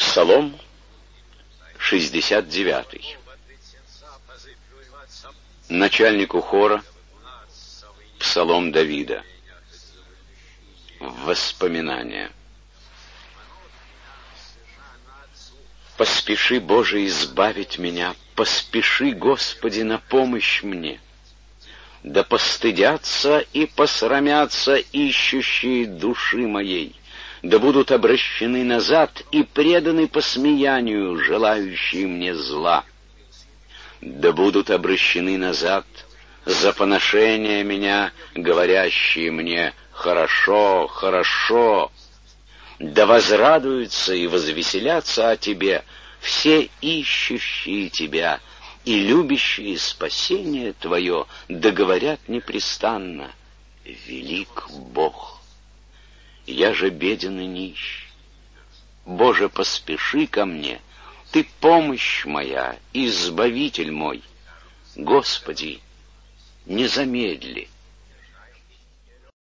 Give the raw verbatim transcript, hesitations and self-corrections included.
Псалом шестьдесят девятый. Начальнику хора Псалом Давида. Воспоминания. Поспеши, Боже, избавить меня, поспеши, Господи, на помощь мне. Да постыдятся и посрамятся ищущие души моей, да будут обращены назад и преданы посмеянию, желающие мне зла. Да будут обращены назад за поношение меня, говорящие мне: «Хорошо, хорошо». Да возрадуются и возвеселятся о Тебе все ищущие Тебя и любящие спасение Твое, да говорят непрестанно: «Велик Бог». Я же беден и нищ. Боже, поспеши ко мне, Ты помощь моя, избавитель мой. Господи, не замедли.